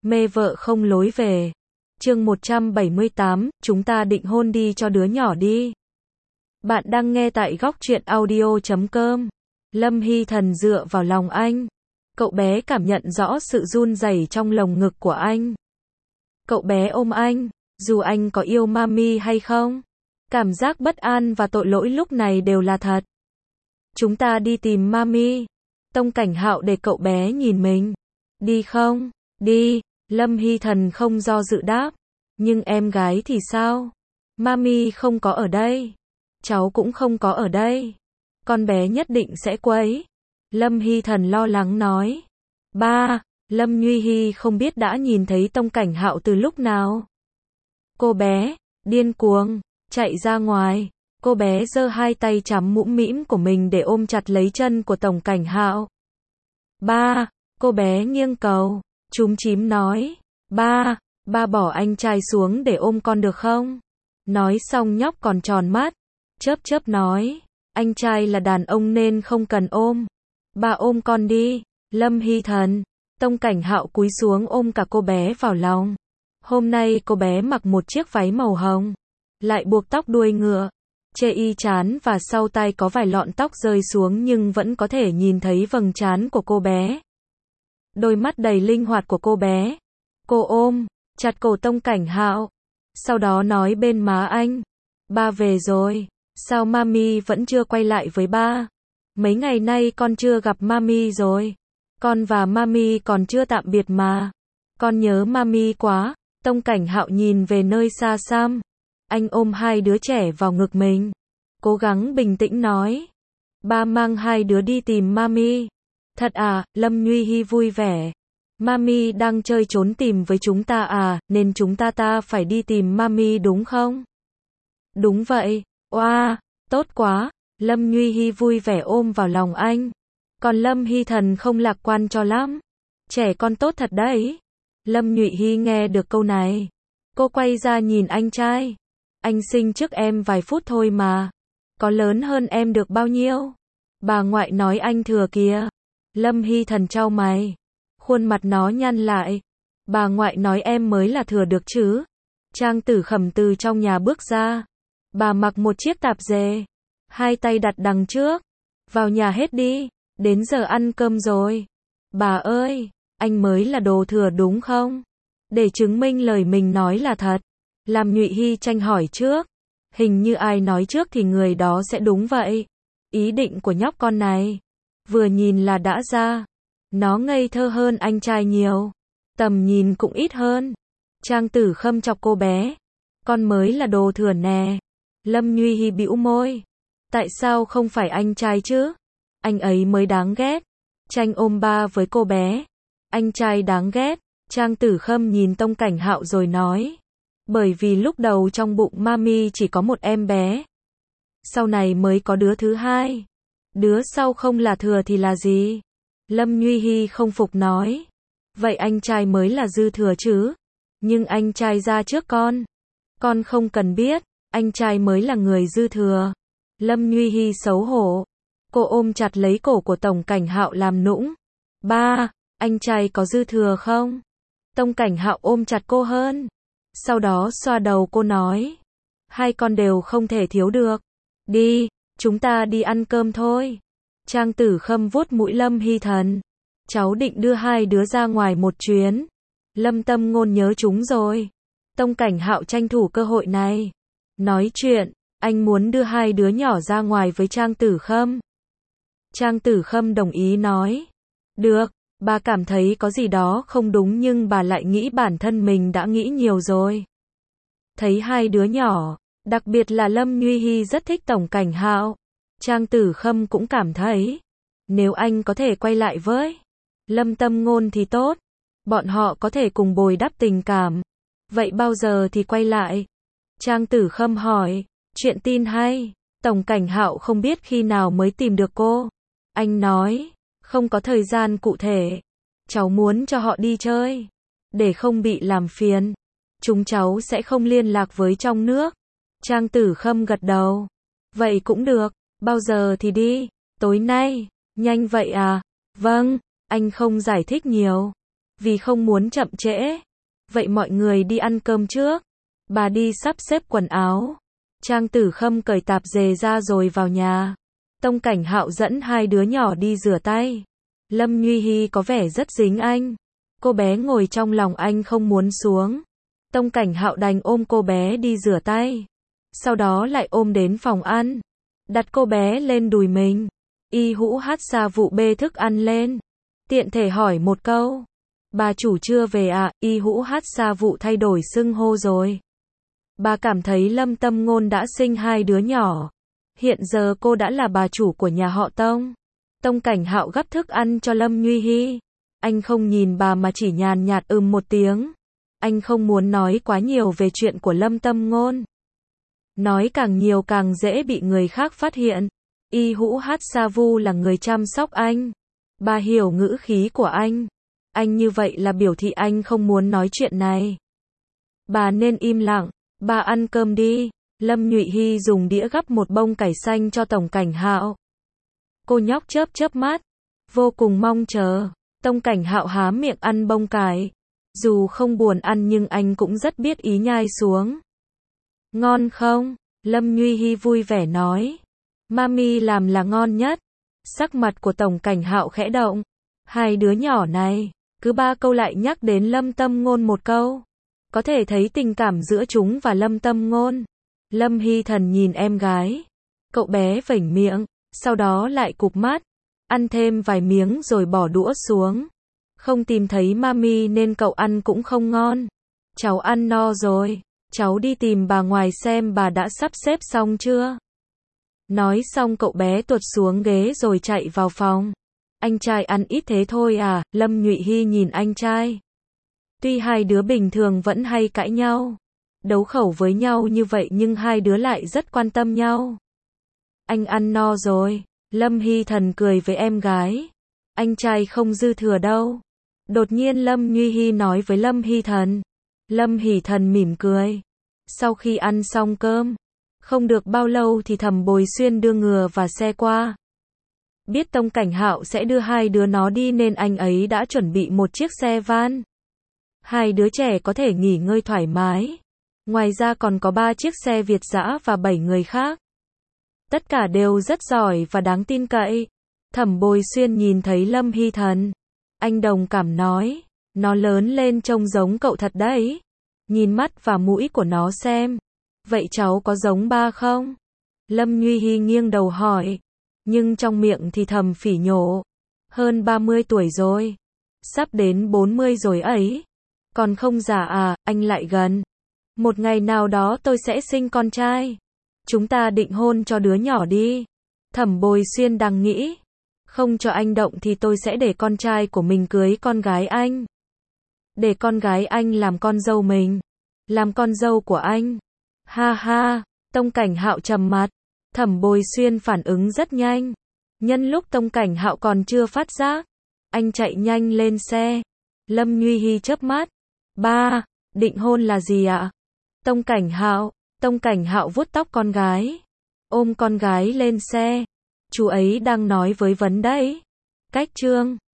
Mê vợ không lối về. Chương 178, chúng ta định hôn đi cho đứa nhỏ đi. Bạn đang nghe tại góc truyện audio.com. Lâm Hy Thần dựa vào lòng anh. Cậu bé cảm nhận rõ sự run rẩy trong lồng ngực của anh. Cậu bé ôm anh, dù anh có yêu mami hay không. Cảm giác bất an và tội lỗi lúc này đều là thật. Chúng ta đi tìm mami. Tông Cảnh Hạo để cậu bé nhìn mình. Đi không? Đi. Lâm Hy Thần không do dự đáp. Nhưng em gái thì sao? Mami không có ở đây. Cháu cũng không có ở đây. Con bé nhất định sẽ quấy. Lâm Hy Thần lo lắng nói. Ba, Lâm Nhuy Hy không biết đã nhìn thấy Tông Cảnh Hạo từ lúc nào. Cô bé, điên cuồng, chạy ra ngoài. Cô bé giơ hai tay chắm mũm mĩm của mình để ôm chặt lấy chân của Tông Cảnh Hạo. Ba, cô bé nghiêng cầu. Chúm chím nói. Ba, ba bỏ anh trai xuống để ôm con được không? Nói xong nhóc còn tròn mắt. Chớp chớp nói. Anh trai là đàn ông nên không cần ôm. Ba ôm con đi. Lâm Hy Thần. Tông Cảnh Hạo cúi xuống ôm cả cô bé vào lòng. Hôm nay cô bé mặc một chiếc váy màu hồng. Lại buộc tóc đuôi ngựa. Chê y trán và sau tai có vài lọn tóc rơi xuống nhưng vẫn có thể nhìn thấy vầng trán của cô bé. Đôi mắt đầy linh hoạt của cô bé. Cô ôm chặt cổ Tông Cảnh Hạo. Sau đó nói bên má anh. Ba về rồi. Sao mami vẫn chưa quay lại với ba? Mấy ngày nay con chưa gặp mami rồi. Con và mami còn chưa tạm biệt mà. Con nhớ mami quá. Tông Cảnh Hạo nhìn về nơi xa xăm. Anh ôm hai đứa trẻ vào ngực mình. Cố gắng bình tĩnh nói. Ba mang hai đứa đi tìm mami. Thật à? Lâm Nhuy Hy vui vẻ. Mami đang chơi trốn tìm với chúng ta à, nên chúng ta phải đi tìm mami đúng không? Đúng vậy. Oa, tốt quá. Lâm Nhuy Hy vui vẻ ôm vào lòng anh. Còn Lâm Hy Thần không lạc quan cho lắm. Trẻ con tốt thật đấy. Lâm Nhụy Hy nghe được câu này. Cô quay ra nhìn anh trai. Anh sinh trước em vài phút thôi mà. Có lớn hơn em được bao nhiêu? Bà ngoại nói anh thừa kìa. Lâm Hy Thần chau mày. Khuôn mặt nó nhăn lại. Bà ngoại nói em mới là thừa được chứ. Trang Tử Khẩm từ trong nhà bước ra. Bà mặc một chiếc tạp dề. Hai tay đặt đằng trước. Vào nhà hết đi. Đến giờ ăn cơm rồi. Bà ơi, anh mới là đồ thừa đúng không? Để chứng minh lời mình nói là thật. Làm Nhụy Hy tranh hỏi trước. Hình như ai nói trước thì người đó sẽ đúng vậy. Ý định của nhóc con này. Vừa nhìn là đã ra. Nó ngây thơ hơn anh trai nhiều. Tầm nhìn cũng ít hơn. Trang Tử Khâm chọc cô bé. Con mới là đồ thừa nè. Lâm Nhuy Hy bĩu môi. Tại sao không phải anh trai chứ? Anh ấy mới đáng ghét. Tranh ôm ba với cô bé. Anh trai đáng ghét. Trang Tử Khâm nhìn Tông Cảnh Hạo rồi nói. Bởi vì lúc đầu trong bụng mami chỉ có một em bé. Sau này mới có đứa thứ hai. Đứa sau không là thừa thì là gì? Lâm Nhuy Hy không phục nói. Vậy anh trai mới là dư thừa chứ? Nhưng anh trai ra trước con. Con không cần biết. Anh trai mới là người dư thừa. Lâm Nhuy Hy xấu hổ. Cô ôm chặt lấy cổ của Tông Cảnh Hạo làm nũng. Ba, anh trai có dư thừa không? Tông Cảnh Hạo ôm chặt cô hơn. Sau đó xoa đầu cô nói. Hai con đều không thể thiếu được. Đi, chúng ta đi ăn cơm thôi. Trang Tử Khâm vuốt mũi Lâm Hy Thần. Cháu định đưa hai đứa ra ngoài một chuyến. Lâm Tâm Ngôn nhớ chúng rồi. Tông Cảnh Hạo tranh thủ cơ hội này. Nói chuyện, anh muốn đưa hai đứa nhỏ ra ngoài với Trang Tử Khâm. Trang Tử Khâm đồng ý nói. Được, bà cảm thấy có gì đó không đúng nhưng bà lại nghĩ bản thân mình đã nghĩ nhiều rồi. Thấy hai đứa nhỏ, đặc biệt là Lâm Nhuy Hy rất thích Tông Cảnh Hạo. Trang Tử Khâm cũng cảm thấy. Nếu anh có thể quay lại với Lâm Tâm Ngôn thì tốt. Bọn họ có thể cùng bồi đắp tình cảm. Vậy bao giờ thì quay lại? Trang Tử Khâm hỏi. Chuyện tin hay. Tông Cảnh Hạo không biết khi nào mới tìm được cô. Anh nói. Không có thời gian cụ thể. Cháu muốn cho họ đi chơi. Để không bị làm phiền. Chúng cháu sẽ không liên lạc với trong nước. Trang Tử Khâm gật đầu. Vậy cũng được. Bao giờ thì đi? Tối nay. Nhanh vậy à? Vâng. Anh không giải thích nhiều. vì không muốn chậm trễ. Vậy mọi người đi ăn cơm trước. Bà đi sắp xếp quần áo. Trang Tử Khâm cởi tạp dề ra rồi vào nhà. Tông Cảnh Hạo dẫn hai đứa nhỏ đi rửa tay. Lâm Nhuy Hi có vẻ rất dính anh. Cô bé ngồi trong lòng anh không muốn xuống. Tông Cảnh Hạo đành ôm cô bé đi rửa tay. Sau đó lại ôm đến phòng ăn. Đặt cô bé lên đùi mình. Y Hũ Hát Sa Vụ bê thức ăn lên. Tiện thể hỏi một câu. Bà chủ chưa về ạ? Y Hũ Hát Sa Vụ thay đổi xưng hô rồi. Bà cảm thấy Lâm Tâm Ngôn đã sinh hai đứa nhỏ. Hiện giờ cô đã là bà chủ của nhà họ Tông. Tông Cảnh Hạo gắp thức ăn cho Lâm Nhuy Hi. Anh không nhìn bà mà chỉ nhàn nhạt một tiếng. Anh không muốn nói quá nhiều về chuyện của Lâm Tâm Ngôn. Nói càng nhiều càng dễ bị người khác phát hiện. Y Hũ Hát Sa Vu là người chăm sóc anh. Bà hiểu ngữ khí của anh. Anh như vậy là biểu thị anh không muốn nói chuyện này. Bà nên im lặng. Bà ăn cơm đi. Lâm Nhụy Hi dùng đĩa gắp một bông cải xanh cho Tổng Cảnh Hạo. Cô nhóc chớp chớp mắt. Vô cùng mong chờ. Tông Cảnh Hạo há miệng ăn bông cải. Dù không buồn ăn nhưng anh cũng rất biết ý nhai xuống. Ngon không? Lâm Nhuy Hi vui vẻ nói. Mami làm là ngon nhất. Sắc mặt của Tổng Cảnh Hạo khẽ động. Hai đứa nhỏ này, cứ ba câu lại nhắc đến Lâm Tâm Ngôn một câu. Có thể thấy tình cảm giữa chúng và Lâm Tâm Ngôn. Lâm Hy Thần nhìn em gái. Cậu bé vểnh miệng, sau đó lại cụp mắt. Ăn thêm vài miếng rồi bỏ đũa xuống. Không tìm thấy mami nên cậu ăn cũng không ngon. Cháu ăn no rồi. Cháu đi tìm bà ngoài xem bà đã sắp xếp xong chưa. Nói xong cậu bé tuột xuống ghế rồi chạy vào phòng. Anh trai ăn ít thế thôi à? Lâm Nhụy Hi nhìn anh trai. Tuy hai đứa bình thường vẫn hay cãi nhau, đấu khẩu với nhau như vậy nhưng hai đứa lại rất quan tâm nhau. Anh ăn no rồi. Lâm Hy Thần cười với em gái. Anh trai không dư thừa đâu. Đột nhiên Lâm Nhuy Hi nói với Lâm Hy Thần. Lâm Hỷ Thần mỉm cười. Sau khi ăn xong cơm, không được bao lâu thì Thẩm Bồi Xuyên đưa ngựa và xe qua. Biết Tông Cảnh Hạo sẽ đưa hai đứa nó đi nên anh ấy đã chuẩn bị một chiếc xe van. Hai đứa trẻ có thể nghỉ ngơi thoải mái. Ngoài ra còn có 3 chiếc xe Việt dã và 7 người khác. Tất cả đều rất giỏi và đáng tin cậy. Thẩm Bồi Xuyên nhìn thấy Lâm Hy Thần. Anh đồng cảm nói. Nó lớn lên trông giống cậu thật đấy. Nhìn mắt và mũi của nó xem. Vậy cháu có giống ba không? Lâm Nhuy Hi nghiêng đầu hỏi. Nhưng trong miệng thì thầm phỉ nhổ. Hơn 30 tuổi rồi. Sắp đến 40 rồi ấy. Còn không già à, anh lại gần. Một ngày nào đó tôi sẽ sinh con trai. Chúng ta định hôn cho đứa nhỏ đi. Thẩm Bồi Xuyên đang nghĩ. Không cho anh động thì tôi sẽ để con trai của mình cưới con gái anh. Để con gái anh làm con dâu mình. Làm con dâu của anh. Ha ha, Tông Cảnh Hạo trầm mặt. Thẩm Bồi Xuyên phản ứng rất nhanh. Nhân lúc Tông Cảnh Hạo còn chưa phát giác, anh chạy nhanh lên xe. Lâm Nhuy Hi chớp mắt. Ba, định hôn là gì ạ? Tông Cảnh Hạo vuốt tóc con gái. Ôm con gái lên xe. Chú ấy đang nói với Vấn đấy. Cách Trương.